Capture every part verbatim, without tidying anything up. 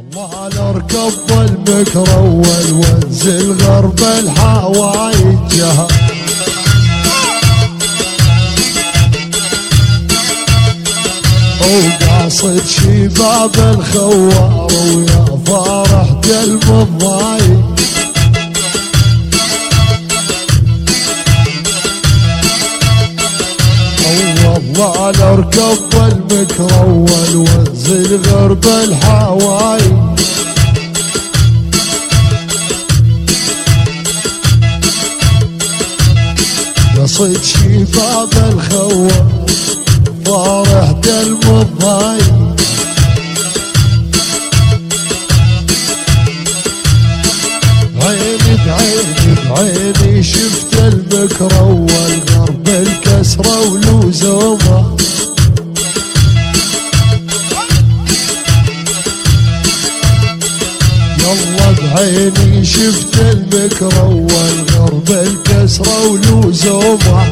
والله نركب المكرول وانزل غرب الحوايج جهة وقاصد شباب الخوار ويا فرح قلب الضايج والله نركب المكرول وانزل غرب الحوايج قصد شباب الخوار فرح قلب الضايج عيني بعيني بعيني شفت المكرول غرب الكسرة ولوزومه يلا بعيني شفت المكرول غرب الكسرة ولوزومه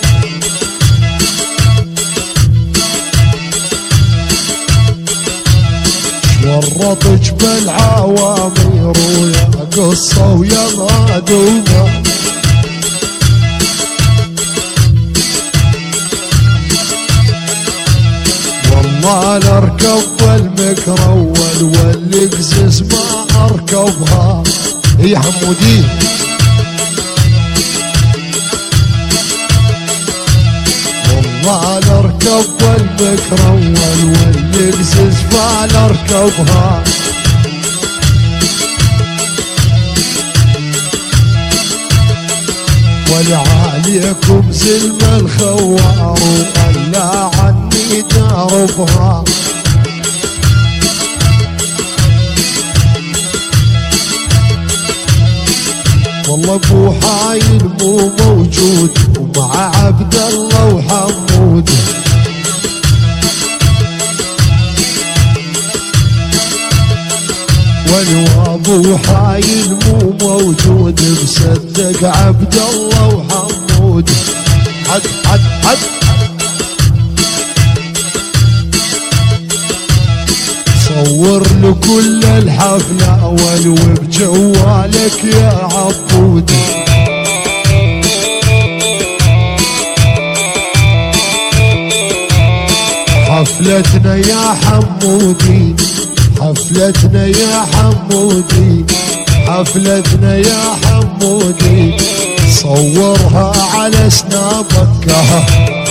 ورطج بالعوامير ويا قصة ويا غادومة والله نركب المكرول والقزز ما اركبها يا حمودين والله نركب المكرول والقزز ما نركبها ولعاليكم زلم الخوار وقلع عني دربها والله ابو حايل مو موجود ومع عبد الله وحمود والوابو حايل مو موجود مصدق عبد الله وحمود حد حد حد صور لكل الحفلة ولو بجوالك يا عبود حفلتنا يا حمودي حفلتنا يا حمودي حفلتنا يا حمودي صورها على سنابك